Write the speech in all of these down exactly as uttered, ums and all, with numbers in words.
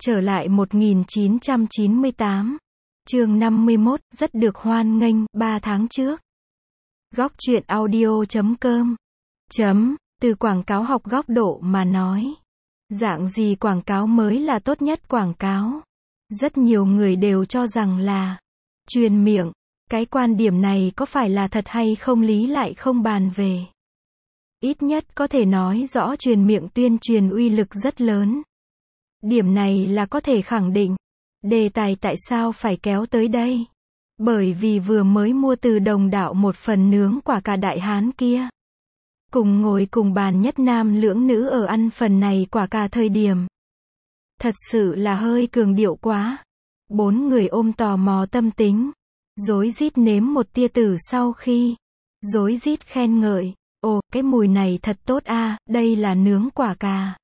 Trở lại một nghìn chín trăm chín mươi tám. Chương năm mươi mốt, rất được hoan nghênh, ba tháng trước. Góc truyện audio chấm com. Chấm, từ quảng cáo học góc độ mà nói. Dạng gì quảng cáo mới là tốt nhất quảng cáo? Rất nhiều người đều cho rằng là truyền miệng. Cái quan điểm này có phải là thật hay không lý lại không bàn về. Ít nhất có thể nói rõ truyền miệng tuyên truyền uy lực rất lớn. Điểm này là có thể khẳng định. Đề tài tại sao phải kéo tới đây? Bởi vì vừa mới mua từ Đồng Đạo một phần nướng quả cà Đại Hán kia. Cùng ngồi cùng bàn nhất nam lưỡng nữ ở ăn phần này quả cà thời điểm. Thật sự là hơi cường điệu quá. Bốn người ôm tò mò tâm tính. Rối rít nếm một tia tử sau khi. Rối rít khen ngợi. Ồ, cái mùi này thật tốt a, đây là nướng quả cà.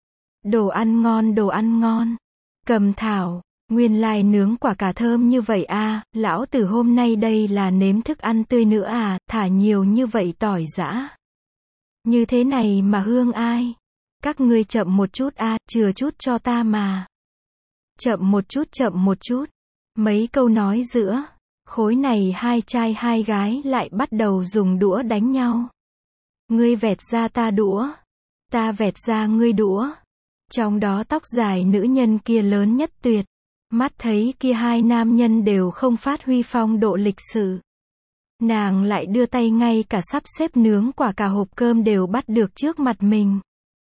Đồ ăn ngon, đồ ăn ngon. Cầm thảo, nguyên lai nướng quả cà thơm như vậy a, lão tử hôm nay đây là nếm thức ăn tươi nữa à, thả nhiều như vậy tỏi giã. Như thế này mà hương ai? Các ngươi chậm một chút a, chừa chút cho ta mà. Chậm một chút, chậm một chút. Mấy câu nói giữa, khối này hai trai hai gái lại bắt đầu dùng đũa đánh nhau. Ngươi vẹt ra ta đũa, ta vẹt ra ngươi đũa. Trong đó tóc dài nữ nhân kia lớn nhất tuyệt. Mắt thấy kia hai nam nhân đều không phát huy phong độ lịch sự. Nàng lại đưa tay ngay cả sắp xếp nướng quả cà hộp cơm đều bắt được trước mặt mình.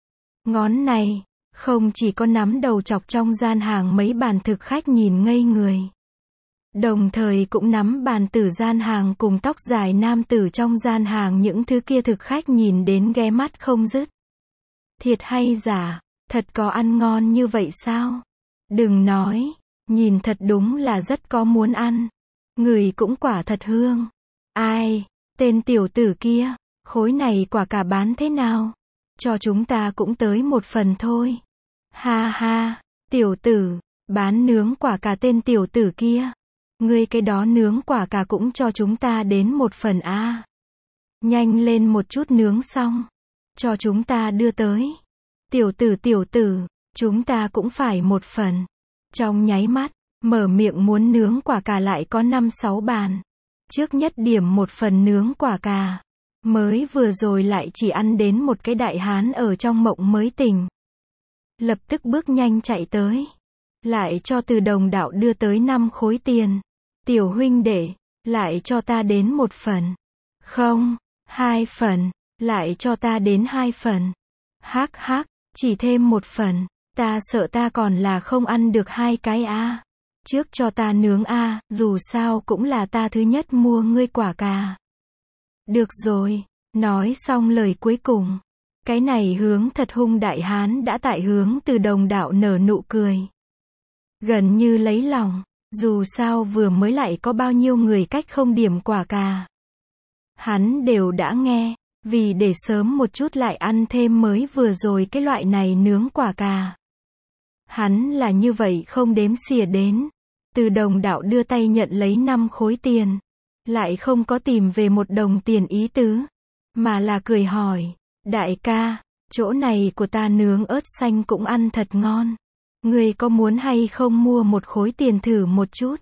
Ngón này, không chỉ có nắm đầu chọc trong gian hàng mấy bàn thực khách nhìn ngây người. Đồng thời cũng nắm bàn tử gian hàng cùng tóc dài nam tử trong gian hàng những thứ kia thực khách nhìn đến ghé mắt không dứt. Thiệt hay giả? Thật có ăn ngon như vậy sao? Đừng nói, nhìn thật đúng là rất có muốn ăn. Người cũng quả thật hương. Ai, tên tiểu tử kia, khối này quả cà bán thế nào? Cho chúng ta cũng tới một phần thôi. Ha ha, tiểu tử, bán nướng quả cà tên tiểu tử kia. Ngươi cái đó nướng quả cà cũng cho chúng ta đến một phần a. À. Nhanh lên một chút nướng xong. Cho chúng ta đưa tới. Tiểu tử tiểu tử, chúng ta cũng phải một phần. Trong nháy mắt, mở miệng muốn nướng quả cà lại có năm sáu bàn. Trước nhất điểm một phần nướng quả cà. Mới vừa rồi lại chỉ ăn đến một cái đại hán ở trong mộng mới tỉnh. Lập tức bước nhanh chạy tới. Lại cho từ Đồng Đạo đưa tới năm khối tiền. Tiểu huynh đệ, lại cho ta đến một phần. Không, hai phần, lại cho ta đến hai phần. Hắc hắc. Chỉ thêm một phần, ta sợ ta còn là không ăn được hai cái a. À. Trước cho ta nướng a, à, dù sao cũng là ta thứ nhất mua ngươi quả cà. Được rồi, nói xong lời cuối cùng. Cái này hướng thật hung đại hán đã tại hướng từ Đồng Đạo nở nụ cười. Gần như lấy lòng, dù sao vừa mới lại có bao nhiêu người cách không điểm quả cà. Hắn đều đã nghe. Vì để sớm một chút lại ăn thêm mới vừa rồi cái loại này nướng quả cà. Hắn là như vậy không đếm xỉa đến. Từ Đồng Đạo đưa tay nhận lấy năm khối tiền. Lại không có tìm về một đồng tiền ý tứ. Mà là cười hỏi. Đại ca, chỗ này của ta nướng ớt xanh cũng ăn thật ngon. Ngươi có muốn hay không mua một khối tiền thử một chút?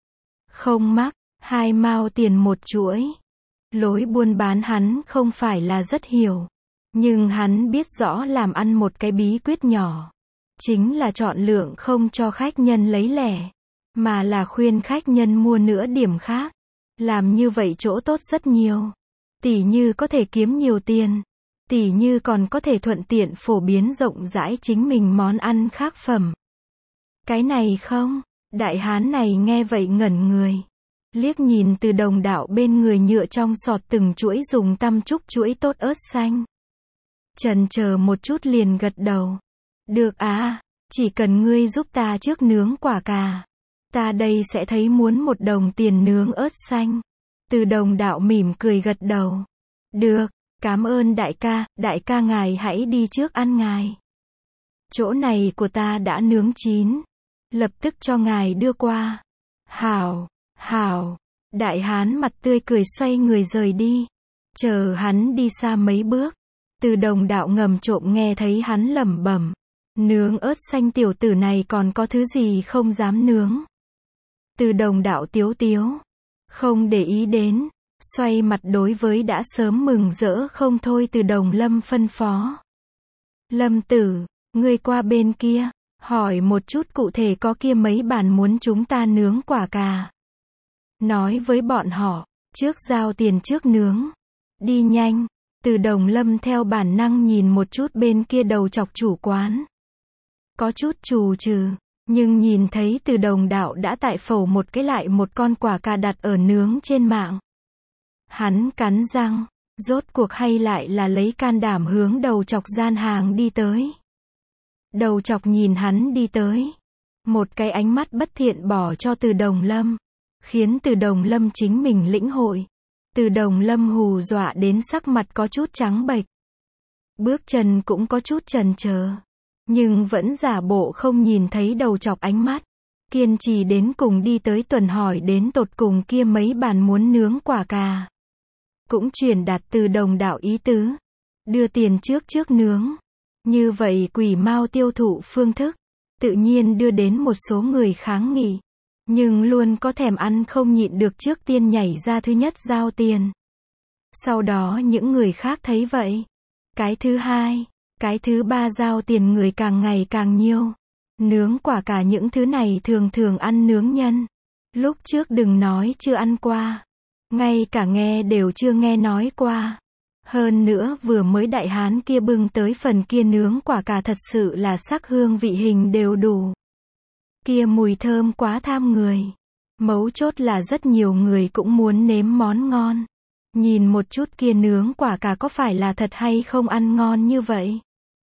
Không mắc, hai mao tiền một chuỗi. Lối buôn bán hắn không phải là rất hiểu. Nhưng hắn biết rõ làm ăn một cái bí quyết nhỏ. Chính là chọn lượng không cho khách nhân lấy lẻ. Mà là khuyên khách nhân mua nữa điểm khác. Làm như vậy chỗ tốt rất nhiều. Tỉ như có thể kiếm nhiều tiền. Tỉ như còn có thể thuận tiện phổ biến rộng rãi chính mình món ăn khác phẩm. Cái này không? Đại hán này nghe vậy ngẩn người. Liếc nhìn từ Đồng Đạo bên người nhựa trong sọt từng chuỗi dùng tăm trúc chuỗi tốt ớt xanh. Chần chờ một chút liền gật đầu. Được à, chỉ cần ngươi giúp ta trước nướng quả cà. Ta đây sẽ thấy muốn một đồng tiền nướng ớt xanh. Từ Đồng Đạo mỉm cười gật đầu. Được, cảm ơn đại ca, đại ca ngài hãy đi trước ăn ngài. Chỗ này của ta đã nướng chín. Lập tức cho ngài đưa qua. Hảo. Hảo, đại hán mặt tươi cười xoay người rời đi. Chờ hắn đi xa mấy bước. Từ Đồng Đạo ngầm trộm nghe thấy hắn lẩm bẩm. Nướng ớt xanh tiểu tử này còn có thứ gì không dám nướng. Từ Đồng đạo tiếu tiếu. Không để ý đến. Xoay mặt đối với đã sớm mừng rỡ không thôi Từ Đồng Lâm phân phó. Lâm tử, ngươi qua bên kia. Hỏi một chút cụ thể có kia mấy bàn muốn chúng ta nướng quả cà. Nói với bọn họ. Trước giao tiền trước nướng. Đi nhanh. Từ Đồng Lâm theo bản năng nhìn một chút bên kia đầu chọc chủ quán. Có chút trù trừ. Nhưng nhìn thấy Từ Đồng đạo đã tại phẩu một cái lại một con quả cà đặt ở nướng trên mạng. Hắn cắn răng. Rốt cuộc hay lại là lấy can đảm hướng đầu chọc gian hàng đi tới. Đầu chọc nhìn hắn đi tới. Một cái ánh mắt bất thiện bỏ cho Từ Đồng Lâm. Khiến Từ Đồng Lâm chính mình lĩnh hội. Từ Đồng Lâm hù dọa đến sắc mặt có chút trắng bệch. Bước chân cũng có chút chần chờ. Nhưng vẫn giả bộ không nhìn thấy đầu chọc ánh mắt. Kiên trì đến cùng đi tới tuần hỏi đến tột cùng kia mấy bàn muốn nướng quả cà. Cũng truyền đạt Từ Đồng đạo ý tứ. Đưa tiền trước trước nướng. Như vậy quỷ mao tiêu thụ phương thức. Tự nhiên đưa đến một số người kháng nghị. Nhưng luôn có thèm ăn không nhịn được trước tiên nhảy ra thứ nhất giao tiền. Sau đó những người khác thấy vậy. Cái thứ hai, cái thứ ba giao tiền người càng ngày càng nhiều. Nướng quả cả những thứ này thường thường ăn nướng nhân. Lúc trước đừng nói chưa ăn qua. Ngay cả nghe đều chưa nghe nói qua. Hơn nữa vừa mới đại hán kia bưng tới phần kia nướng quả cà thật sự là sắc hương vị hình đều đủ. Kia mùi thơm quá tham người. Mấu chốt là rất nhiều người cũng muốn nếm món ngon. Nhìn một chút kia nướng quả cà có phải là thật hay không ăn ngon như vậy.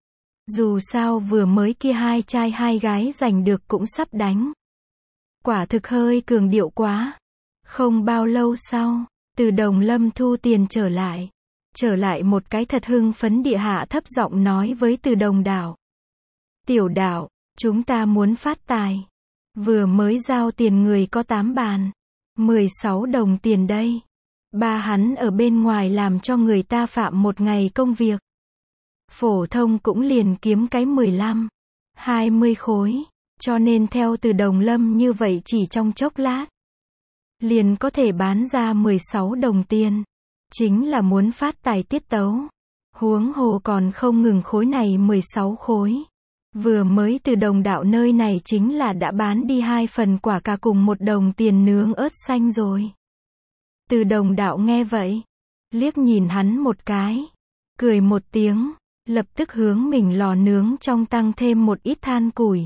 Dù sao vừa mới kia hai trai hai gái giành được cũng sắp đánh. Quả thực hơi cường điệu quá. Không bao lâu sau, Từ Đồng Lâm thu tiền trở lại. Trở lại một cái thật hưng phấn địa hạ thấp giọng nói với Từ Đồng đạo. Tiểu đạo, chúng ta muốn phát tài. Vừa mới giao tiền người có tám bàn. mười sáu đồng tiền đây. Ba hắn ở bên ngoài làm cho người ta phạm một ngày công việc. Phổ thông cũng liền kiếm cái mười lăm, hai mươi khối. Cho nên theo Từ Đồng Lâm như vậy chỉ trong chốc lát. Liền có thể bán ra mười sáu đồng tiền. Chính là muốn phát tài tiết tấu. Huống hồ còn không ngừng khối này mười sáu khối. Vừa mới Từ Đồng đạo nơi này chính là đã bán đi hai phần quả cà cùng một đồng tiền nướng ớt xanh rồi. Từ Đồng đạo nghe vậy. Liếc nhìn hắn một cái. Cười một tiếng. Lập tức hướng mình lò nướng trong tăng thêm một ít than củi.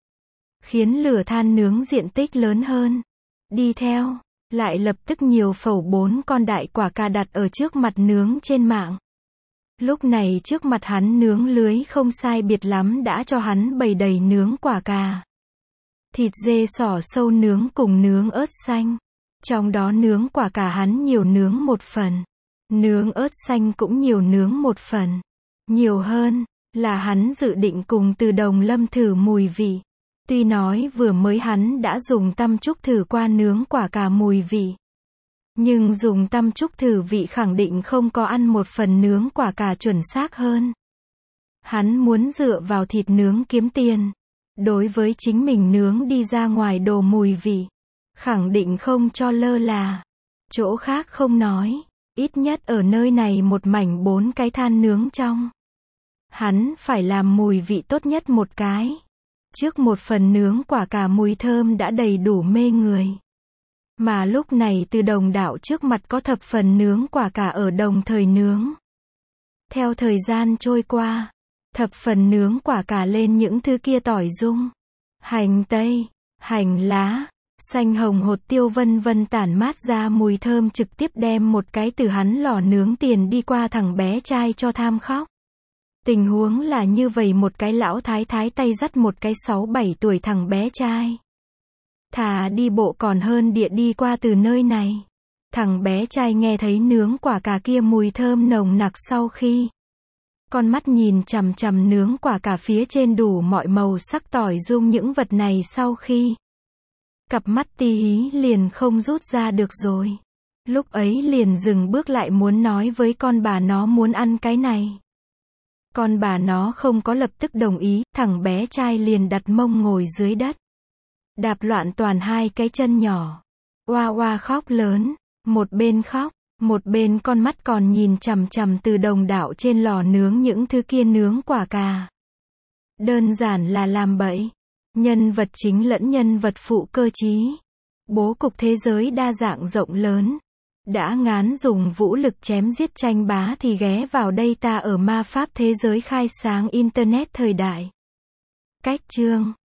Khiến lửa than nướng diện tích lớn hơn. Đi theo. Lại lập tức nhiều phẩu bốn con đại quả cà đặt ở trước mặt nướng trên mạng. Lúc này trước mặt hắn nướng lưới không sai biệt lắm đã cho hắn bày đầy nướng quả cà. Thịt dê sỏ sâu nướng cùng nướng ớt xanh. Trong đó nướng quả cà hắn nhiều nướng một phần. Nướng ớt xanh cũng nhiều nướng một phần. Nhiều hơn, là hắn dự định cùng Từ Đồng Lâm thử mùi vị. Tuy nói vừa mới hắn đã dùng tăm trúc thử qua nướng quả cà mùi vị. Nhưng dùng tăm trúc thử vị khẳng định không có ăn một phần nướng quả cà chuẩn xác hơn. Hắn muốn dựa vào thịt nướng kiếm tiền. Đối với chính mình nướng đi ra ngoài đồ mùi vị. Khẳng định không cho lơ là. Chỗ khác không nói. Ít nhất ở nơi này một mảnh bốn cái than nướng trong. Hắn phải làm mùi vị tốt nhất một cái. Trước một phần nướng quả cà mùi thơm đã đầy đủ mê người. Mà lúc này Từ Đồng đạo trước mặt có thập phần nướng quả cà ở đồng thời nướng. Theo thời gian trôi qua, thập phần nướng quả cà lên những thứ kia tỏi dung, hành tây, hành lá, xanh hồng hột tiêu vân vân tản mát ra mùi thơm trực tiếp đem một cái từ hắn lò nướng tiền đi qua thằng bé trai cho tham khóc. Tình huống là như vậy một cái lão thái thái tay dắt một cái sáu bảy tuổi thằng bé trai. Thà đi bộ còn hơn địa đi qua từ nơi này. Thằng bé trai nghe thấy nướng quả cà kia mùi thơm nồng nặc sau khi. Con mắt nhìn chằm chằm nướng quả cà phía trên đủ mọi màu sắc tỏi dung những vật này sau khi. Cặp mắt tí hí liền không rút ra được rồi. Lúc ấy liền dừng bước lại muốn nói với con bà nó muốn ăn cái này. Con bà nó không có lập tức đồng ý, thằng bé trai liền đặt mông ngồi dưới đất. Đạp loạn toàn hai cái chân nhỏ. Oa oa khóc lớn. Một bên khóc, một bên con mắt còn nhìn chằm chằm từ đồng đạo trên lò nướng những thứ kia nướng quả cà. Đơn giản là làm bậy. Nhân vật chính lẫn nhân vật phụ cơ trí. Bố cục thế giới đa dạng rộng lớn. Đã ngán dùng vũ lực chém giết tranh bá thì ghé vào đây ta ở ma pháp thế giới khai sáng Internet thời đại. Cách chương